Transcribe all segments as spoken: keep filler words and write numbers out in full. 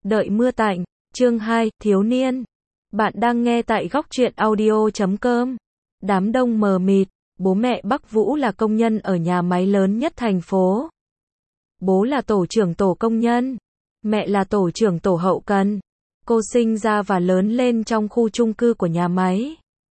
Đợi mưa tạnh, chương hai, thiếu niên. Bạn đang nghe tại góc truyện audio chấm com. Đám đông mờ mịt, bố mẹ Bắc Vũ là công nhân ở nhà máy lớn nhất thành phố. Bố là tổ trưởng tổ công nhân, mẹ là tổ trưởng tổ hậu cần. Cô sinh ra và lớn lên trong khu chung cư của nhà máy.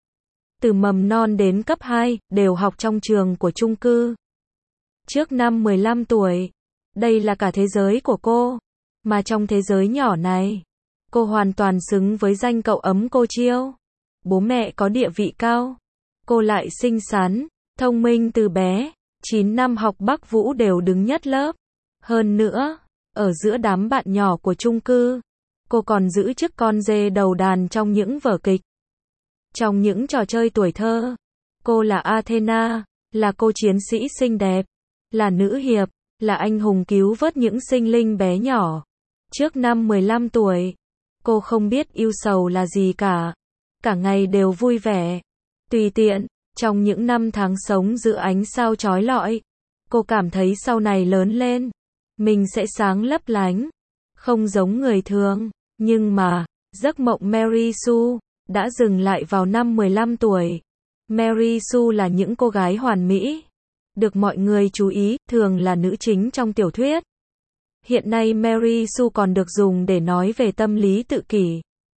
Từ mầm non đến cấp hai, đều học trong trường của chung cư. Trước năm mười lăm tuổi, đây là cả thế giới của cô. Mà trong thế giới nhỏ này, cô hoàn toàn xứng với danh cậu ấm cô chiêu. Bố mẹ có địa vị cao, cô lại xinh xắn, thông minh từ bé. chín năm học Bắc Vũ đều đứng nhất lớp. Hơn nữa, ở giữa đám bạn nhỏ của chung cư, cô còn giữ chức con dê đầu đàn trong những vở kịch. Trong những trò chơi tuổi thơ, cô là Athena, là cô chiến sĩ xinh đẹp, là nữ hiệp, là anh hùng cứu vớt những sinh linh bé nhỏ. Trước năm mười lăm tuổi, cô không biết ưu sầu là gì cả. Cả ngày đều vui vẻ, tùy tiện. Trong những năm tháng sống giữa ánh sao chói lọi, cô cảm thấy sau này lớn lên, mình sẽ sáng lấp lánh, không giống người thường. Nhưng mà, giấc mộng Mary Sue đã dừng lại vào năm mười lăm tuổi. Mary Sue là những cô gái hoàn mỹ, được mọi người chú ý, thường là nữ chính trong tiểu thuyết. Hiện nay Mary Sue còn được dùng để nói về tâm lý tự kỷ.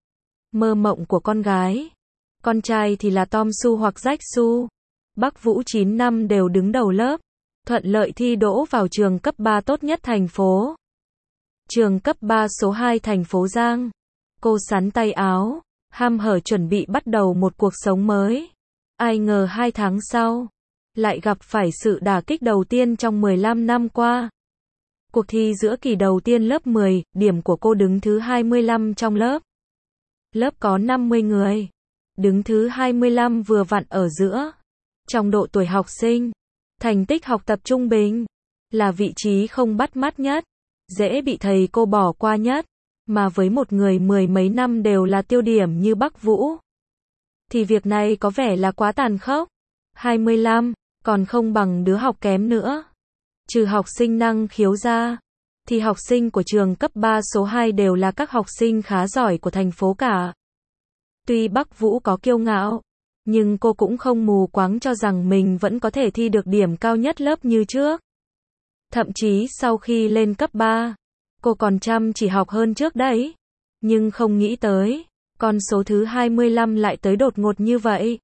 Mơ mộng của con gái. Con trai thì là Tom Sue hoặc Jack Sue. Bắc Vũ chín năm đều đứng đầu lớp, thuận lợi thi đỗ vào trường cấp ba tốt nhất thành phố. Trường cấp ba số hai thành phố Giang. Cô xắn tay áo, ham hở chuẩn bị bắt đầu một cuộc sống mới. Ai ngờ hai tháng sau, lại gặp phải sự đả kích đầu tiên trong mười lăm năm qua. Cuộc thi giữa kỳ đầu tiên lớp mười, điểm của cô đứng thứ hai mươi lăm trong lớp. Lớp có năm mươi người, đứng thứ hai mươi lăm vừa vặn ở giữa. Trong độ tuổi học sinh, thành tích học tập trung bình, là vị trí không bắt mắt nhất, dễ bị thầy cô bỏ qua nhất. Mà với một người mười mấy năm đều là tiêu điểm như Bắc Vũ, thì việc này có vẻ là quá tàn khốc. hai mươi lăm, còn không bằng đứa học kém nữa. Trừ học sinh năng khiếu ra, thì học sinh của trường cấp ba số hai đều là các học sinh khá giỏi của thành phố cả. Tuy Bắc Vũ có kiêu ngạo, nhưng cô cũng không mù quáng cho rằng mình vẫn có thể thi được điểm cao nhất lớp như trước. Thậm chí sau khi lên cấp ba, cô còn chăm chỉ học hơn trước đấy. Nhưng không nghĩ tới, con số thứ hai mươi lăm lại tới đột ngột như vậy.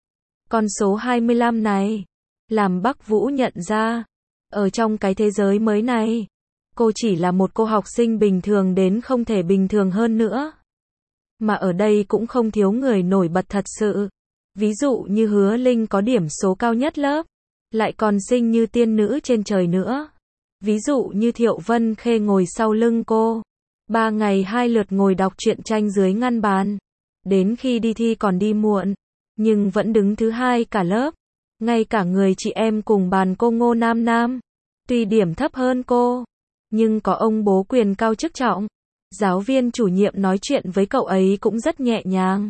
Con số hai mươi lăm này, làm Bắc Vũ nhận ra, ở trong cái thế giới mới này, cô chỉ là một cô học sinh bình thường đến không thể bình thường hơn nữa. Mà ở đây cũng không thiếu người nổi bật thật sự. Ví dụ như Hứa Linh có điểm số cao nhất lớp, lại còn xinh như tiên nữ trên trời nữa. Ví dụ như Thiệu Vân Khê ngồi sau lưng cô, ba ngày hai lượt ngồi đọc truyện tranh dưới ngăn bàn. Đến khi đi thi còn đi muộn, nhưng vẫn đứng thứ hai cả lớp. Ngay cả người chị em cùng bàn cô Ngô Nam Nam, tuy điểm thấp hơn cô, nhưng có ông bố quyền cao chức trọng. Giáo viên chủ nhiệm nói chuyện với cậu ấy cũng rất nhẹ nhàng.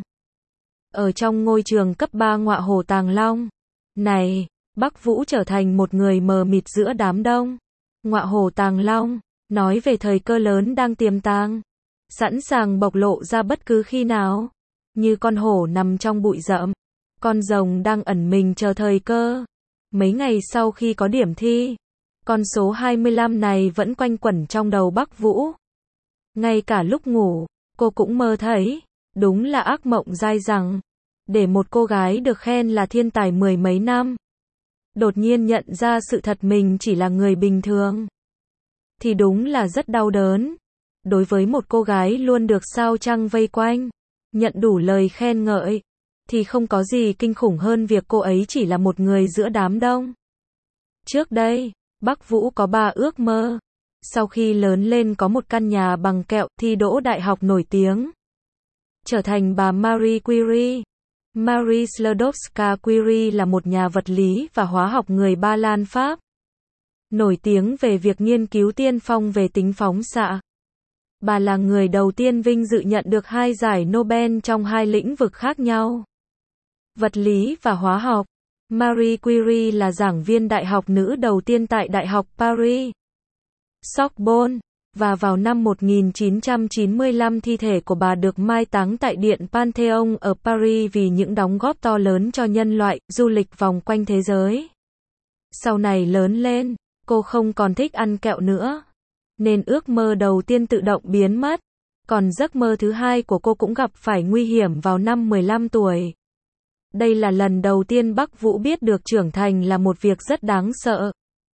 Ở trong ngôi trường cấp ba Ngọa Hổ Tàng Long này, Bắc Vũ trở thành một người mờ mịt giữa đám đông. Ngọa Hổ Tàng Long, nói về thời cơ lớn đang tiềm tàng, sẵn sàng bộc lộ ra bất cứ khi nào. Như con hổ nằm trong bụi rậm, con rồng đang ẩn mình chờ thời cơ. Mấy ngày sau khi có điểm thi, con số hai mươi lăm này vẫn quanh quẩn trong đầu Bắc Vũ. Ngay cả lúc ngủ, cô cũng mơ thấy, đúng là ác mộng dai dẳng. Để một cô gái được khen là thiên tài mười mấy năm, đột nhiên nhận ra sự thật mình chỉ là người bình thường, thì đúng là rất đau đớn. Đối với một cô gái luôn được sao trăng vây quanh, nhận đủ lời khen ngợi, thì không có gì kinh khủng hơn việc cô ấy chỉ là một người giữa đám đông. Trước đây, Bắc Vũ có ba ước mơ. Sau khi lớn lên có một căn nhà bằng kẹo, thi đỗ đại học nổi tiếng, trở thành bà Marie Curie. Marie Sklodowska-Curie là một nhà vật lý và hóa học người Ba Lan Pháp, nổi tiếng về việc nghiên cứu tiên phong về tính phóng xạ. Bà là người đầu tiên vinh dự nhận được hai giải Nobel trong hai lĩnh vực khác nhau, vật lý và hóa học. Marie Curie là giảng viên đại học nữ đầu tiên tại Đại học Paris, Sorbonne. Và vào năm một nghìn chín trăm chín mươi lăm thi thể của bà được mai táng tại Điện Pantheon ở Paris vì những đóng góp to lớn cho nhân loại, du lịch vòng quanh thế giới. Sau này lớn lên, cô không còn thích ăn kẹo nữa, nên ước mơ đầu tiên tự động biến mất. Còn giấc mơ thứ hai của cô cũng gặp phải nguy hiểm vào năm mười lăm tuổi. Đây là lần đầu tiên Bắc Vũ biết được trưởng thành là một việc rất đáng sợ.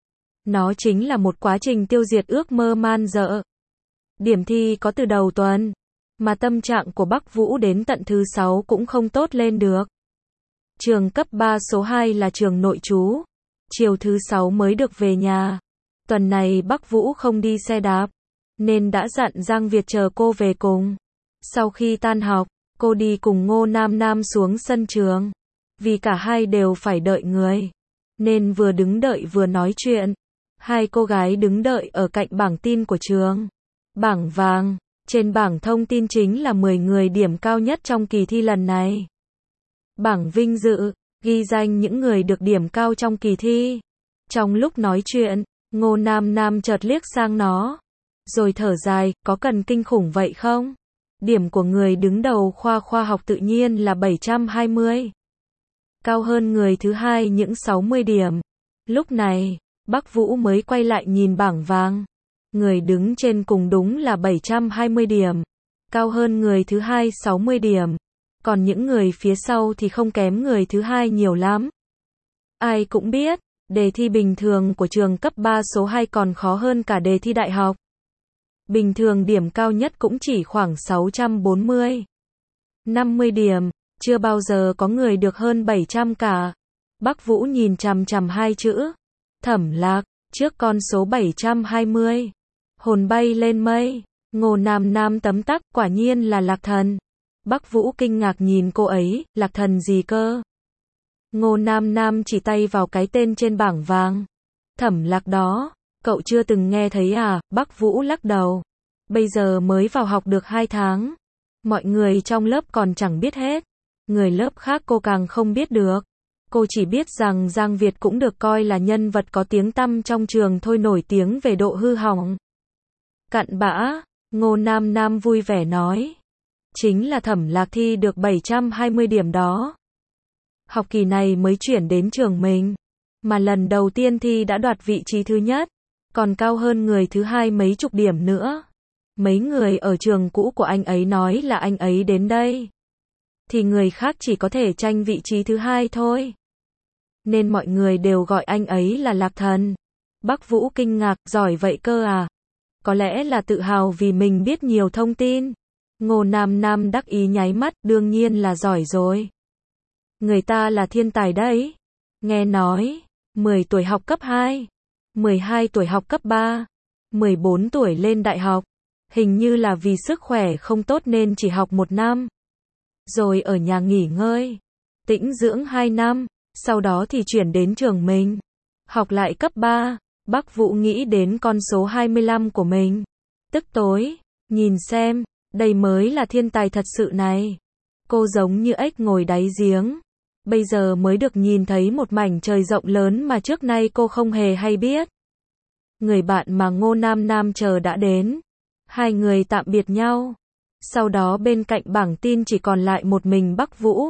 Nó chính là một quá trình tiêu diệt ước mơ man dợ. Điểm thi có từ đầu tuần, mà tâm trạng của Bắc Vũ đến tận thứ sáu cũng không tốt lên được. Trường cấp ba số hai là trường nội trú. Chiều thứ sáu mới được về nhà. Tuần này Bắc Vũ không đi xe đạp, nên đã dặn Giang Việt chờ cô về cùng. Sau khi tan học, cô đi cùng Ngô Nam Nam xuống sân trường. Vì cả hai đều phải đợi người, nên vừa đứng đợi vừa nói chuyện. Hai cô gái đứng đợi ở cạnh bảng tin của trường. Bảng vàng, trên bảng thông tin chính là mười người điểm cao nhất trong kỳ thi lần này. Bảng vinh dự, ghi danh những người được điểm cao trong kỳ thi. Trong lúc nói chuyện, Ngô Nam Nam chợt liếc sang nó, rồi thở dài, có cần kinh khủng vậy không? Điểm của người đứng đầu khoa khoa học tự nhiên là bảy trăm hai mươi. Cao hơn người thứ hai những sáu mươi điểm. Lúc này, Bắc Vũ mới quay lại nhìn bảng vàng. Người đứng trên cùng đúng là bảy trăm hai mươi điểm. Cao hơn người thứ hai sáu mươi điểm. Còn những người phía sau thì không kém người thứ hai nhiều lắm. Ai cũng biết, đề thi bình thường của trường cấp ba số hai còn khó hơn cả đề thi đại học. Bình thường điểm cao nhất cũng chỉ khoảng sáu trăm bốn mươi, năm mươi điểm, chưa bao giờ có người được hơn bảy trăm cả. Bắc Vũ nhìn chằm chằm hai chữ Thẩm Lạc trước con số bảy trăm hai mươi. Hồn bay lên mây. Ngô Nam Nam tấm tắc, quả nhiên là Lạc Thần. Bắc Vũ kinh ngạc nhìn cô ấy, Lạc Thần gì cơ? Ngô Nam Nam chỉ tay vào cái tên trên bảng vàng. Thẩm Lạc đó, cậu chưa từng nghe thấy à? Bắc Vũ lắc đầu. Bây giờ mới vào học được hai tháng. Mọi người trong lớp còn chẳng biết hết. Người lớp khác cô càng không biết được. Cô chỉ biết rằng Giang Việt cũng được coi là nhân vật có tiếng tăm trong trường thôi, nổi tiếng về độ hư hỏng. Cặn bã, Ngô Nam Nam vui vẻ nói. Chính là Thẩm Lạc thi được bảy trăm hai mươi điểm đó. Học kỳ này mới chuyển đến trường mình, mà lần đầu tiên thi đã đoạt vị trí thứ nhất, còn cao hơn người thứ hai mấy chục điểm nữa. Mấy người ở trường cũ của anh ấy nói là anh ấy đến đây, thì người khác chỉ có thể tranh vị trí thứ hai thôi. Nên mọi người đều gọi anh ấy là Lạc Thần. Bắc Vũ kinh ngạc, giỏi vậy cơ à? Có lẽ là tự hào vì mình biết nhiều thông tin. Ngô Nam Nam đắc ý nháy mắt, đương nhiên là giỏi rồi. Người ta là thiên tài đấy. Nghe nói, mười tuổi học cấp hai, mười hai tuổi học cấp ba, mười bốn tuổi lên đại học. Hình như là vì sức khỏe không tốt nên chỉ học một năm. Rồi ở nhà nghỉ ngơi, tĩnh dưỡng hai năm, sau đó thì chuyển đến trường mình. Học lại cấp ba, Bắc Vũ nghĩ đến con số hai mươi lăm của mình. Tức tối, nhìn xem, đây mới là thiên tài thật sự này. Cô giống như ếch ngồi đáy giếng. Bây giờ mới được nhìn thấy một mảnh trời rộng lớn mà trước nay cô không hề hay biết. Người bạn mà Ngô Nam Nam chờ đã đến. Hai người tạm biệt nhau. Sau đó bên cạnh bảng tin chỉ còn lại một mình Bắc Vũ.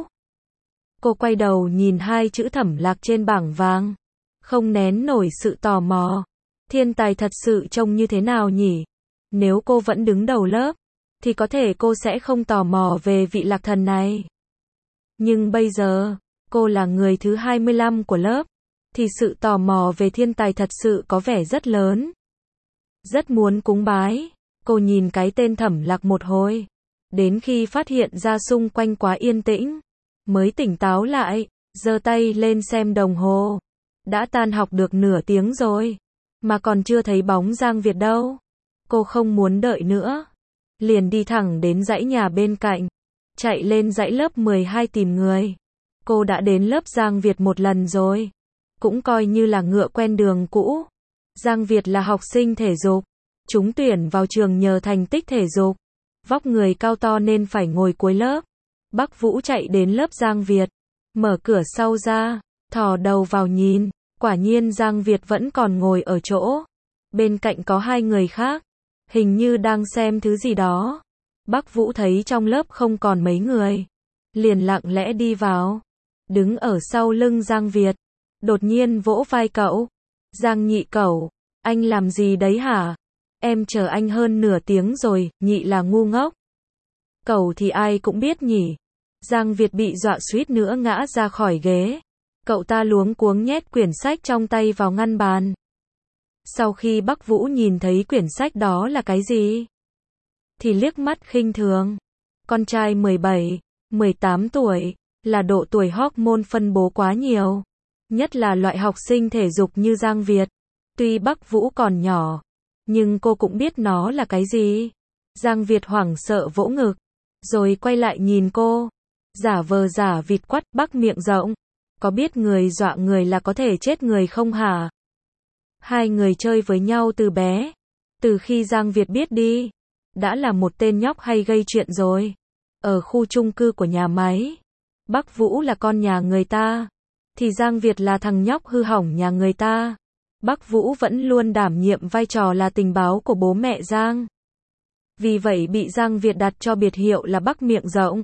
Cô quay đầu nhìn hai chữ Thẩm Lạc trên bảng vàng. Không nén nổi sự tò mò. Thiên tài thật sự trông như thế nào nhỉ? Nếu cô vẫn đứng đầu lớp, thì có thể cô sẽ không tò mò về vị Lạc Thần này. Nhưng bây giờ, cô là người thứ hai mươi lăm của lớp, thì sự tò mò về thiên tài thật sự có vẻ rất lớn. Rất muốn cúng bái. Cô nhìn cái tên Thẩm Lạc một hồi, đến khi phát hiện ra xung quanh quá yên tĩnh, mới tỉnh táo lại, giơ tay lên xem đồng hồ. Đã tan học được nửa tiếng rồi, mà còn chưa thấy bóng Giang Việt đâu. Cô không muốn đợi nữa, liền đi thẳng đến dãy nhà bên cạnh, chạy lên dãy lớp mười hai tìm người. Cô đã đến lớp Giang Việt một lần rồi, cũng coi như là ngựa quen đường cũ. Giang Việt là học sinh thể dục, trúng tuyển vào trường nhờ thành tích thể dục. Vóc người cao to nên phải ngồi cuối lớp. Bắc Vũ chạy đến lớp Giang Việt, mở cửa sau ra, thò đầu vào nhìn, quả nhiên Giang Việt vẫn còn ngồi ở chỗ. Bên cạnh có hai người khác. hình như đang xem thứ gì đó. Bắc Vũ thấy trong lớp không còn mấy người, liền lặng lẽ đi vào, đứng ở sau lưng Giang Việt, đột nhiên vỗ vai cậu. Giang nhị cẩu, anh làm gì đấy hả? Em chờ anh hơn nửa tiếng rồi, nhị là ngu ngốc. Cẩu thì ai cũng biết nhỉ. Giang Việt bị dọa suýt nữa ngã ra khỏi ghế. Cậu ta luống cuống nhét quyển sách trong tay vào ngăn bàn. Sau khi Bắc Vũ nhìn thấy quyển sách đó là cái gì, thì liếc mắt khinh thường. Con trai mười bảy, mười tám tuổi, là độ tuổi hormone phân bố quá nhiều. Nhất là loại học sinh thể dục như Giang Việt. Tuy Bắc Vũ còn nhỏ, nhưng cô cũng biết nó là cái gì. Giang Việt hoảng sợ vỗ ngực, rồi quay lại nhìn cô. Giả vờ giả vịt quắt, Bắc miệng rộng. Có biết người dọa người là có thể chết người không hả? Hai người chơi với nhau từ bé. Từ khi Giang Việt biết đi, đã là một tên nhóc hay gây chuyện rồi. Ở khu chung cư của nhà máy, Bắc Vũ là con nhà người ta, thì Giang Việt là thằng nhóc hư hỏng nhà người ta. Bắc Vũ vẫn luôn đảm nhiệm vai trò là tình báo của bố mẹ Giang. Vì vậy bị Giang Việt đặt cho biệt hiệu là Bắc miệng rộng.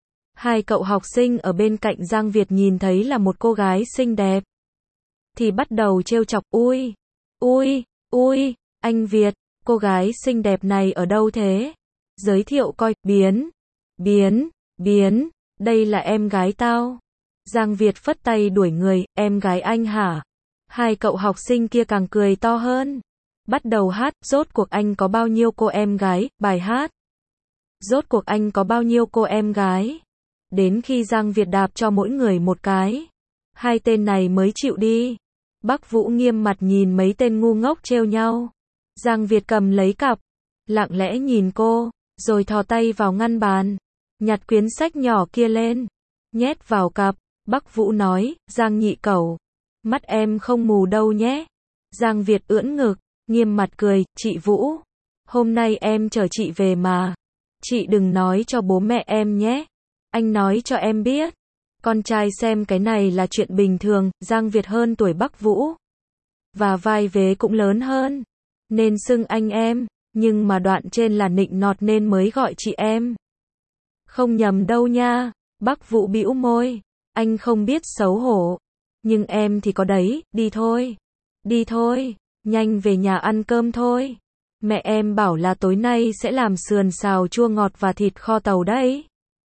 Hai cậu học sinh ở bên cạnh Giang Việt nhìn thấy là một cô gái xinh đẹp, thì bắt đầu trêu chọc, ui, ui, ui, anh Việt, cô gái xinh đẹp này ở đâu thế? Giới thiệu coi, biến, biến, biến, đây là em gái tao. Giang Việt phất tay đuổi người, em gái anh hả? Hai cậu học sinh kia càng cười to hơn. Bắt đầu hát, rốt cuộc anh có bao nhiêu cô em gái, bài hát. Rốt cuộc anh có bao nhiêu cô em gái. Đến khi Giang Việt đạp cho mỗi người một cái, hai tên này mới chịu đi. Bắc Vũ nghiêm mặt nhìn mấy tên ngu ngốc trêu nhau. Giang Việt cầm lấy cặp, lặng lẽ nhìn cô, rồi thò tay vào ngăn bàn, nhặt quyển sách nhỏ kia lên, nhét vào cặp. Bắc Vũ nói, Giang nhị cẩu, mắt em không mù đâu nhé. Giang Việt ưỡn ngực, nghiêm mặt cười, chị Vũ, hôm nay em chở chị về mà. Chị đừng nói cho bố mẹ em nhé. Anh nói cho em biết, con trai xem cái này là chuyện bình thường. Giang Việt hơn tuổi Bắc Vũ, và vai vế cũng lớn hơn, nên xưng anh em, nhưng mà đoạn trên là nịnh nọt nên mới gọi chị em. Không nhầm đâu nha. Bắc Vũ bĩu môi, anh không biết xấu hổ. Nhưng em thì có đấy, đi thôi. Đi thôi, nhanh về nhà ăn cơm thôi. Mẹ em bảo là tối nay sẽ làm sườn xào chua ngọt và thịt kho tàu đấy.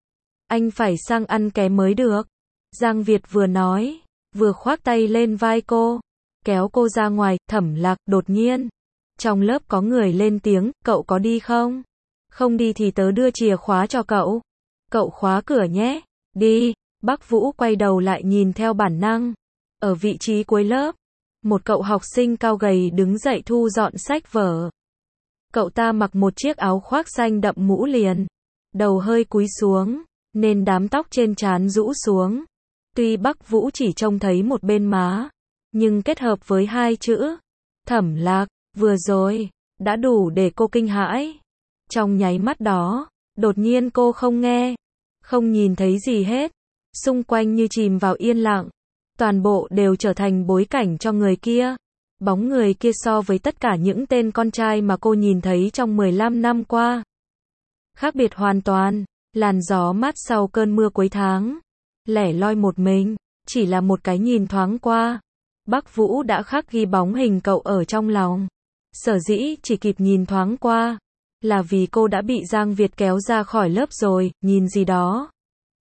Anh phải sang ăn ké mới được. Giang Việt vừa nói, vừa khoác tay lên vai cô, kéo cô ra ngoài. Thẩm Lạc, đột nhiên, trong lớp có người lên tiếng, cậu có đi không? Không đi thì tớ đưa chìa khóa cho cậu. Cậu khóa cửa nhé. Đi. Bắc Vũ quay đầu lại nhìn theo bản năng. Ở vị trí cuối lớp, một cậu học sinh cao gầy đứng dậy thu dọn sách vở. Cậu ta mặc một chiếc áo khoác xanh đậm mũ liền, đầu hơi cúi xuống, nên đám tóc trên trán rũ xuống. Tuy Bắc Vũ chỉ trông thấy một bên má, nhưng kết hợp với hai chữ Thẩm Lạc vừa rồi, đã đủ để cô kinh hãi. Trong nháy mắt đó, đột nhiên cô không nghe, không nhìn thấy gì hết. Xung quanh như chìm vào yên lặng. Toàn bộ đều trở thành bối cảnh cho người kia. Bóng người kia so với tất cả những tên con trai mà cô nhìn thấy trong mười lăm năm qua, khác biệt hoàn toàn. Làn gió mát sau cơn mưa cuối tháng, lẻ loi một mình, chỉ là một cái nhìn thoáng qua, Bắc Vũ đã khắc ghi bóng hình cậu ở trong lòng. Sở dĩ chỉ kịp nhìn thoáng qua, là vì cô đã bị Giang Việt kéo ra khỏi lớp rồi. Nhìn gì đó?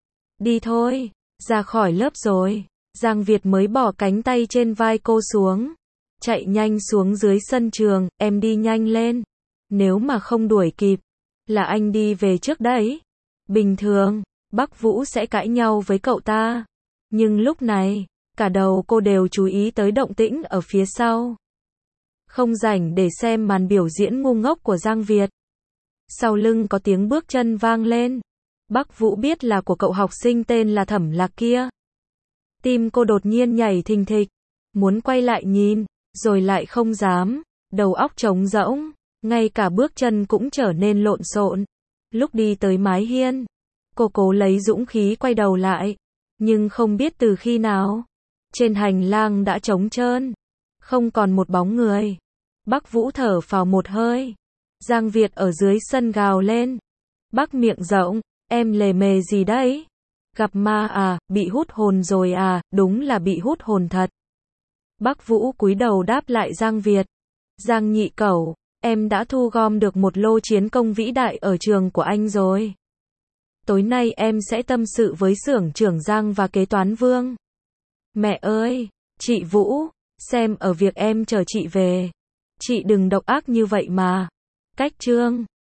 Đi thôi. Ra khỏi lớp rồi, Giang Việt mới bỏ cánh tay trên vai cô xuống, chạy nhanh xuống dưới sân trường. Em đi nhanh lên, nếu mà không đuổi kịp, là anh đi về trước đấy. Bình thường, Bắc Vũ sẽ cãi nhau với cậu ta, nhưng lúc này, cả đầu cô đều chú ý tới động tĩnh ở phía sau. Không rảnh để xem màn biểu diễn ngu ngốc của Giang Việt. Sau lưng có tiếng bước chân vang lên. Bắc Vũ biết là của cậu học sinh tên là Thẩm Lạc kia. Tim cô đột nhiên nhảy thình thịch, muốn quay lại nhìn, rồi lại không dám, đầu óc trống rỗng, ngay cả bước chân cũng trở nên lộn xộn. Lúc đi tới mái hiên, cô cố lấy dũng khí quay đầu lại, nhưng không biết từ khi nào, trên hành lang đã trống trơn, không còn một bóng người. Bắc Vũ thở phào một hơi, Giang Việt ở dưới sân gào lên. Bác miệng rộng, em lề mề gì đấy? Gặp ma à, bị hút hồn rồi à, đúng là bị hút hồn thật. Bác Vũ cúi đầu đáp lại Giang Việt. Giang nhị cẩu, em đã thu gom được một lô chiến công vĩ đại ở trường của anh rồi. Tối nay em sẽ tâm sự với xưởng trưởng Giang và kế toán Vương. Mẹ ơi, chị Vũ, xem ở việc em chờ chị về. Chị đừng độc ác như vậy mà. Cách chương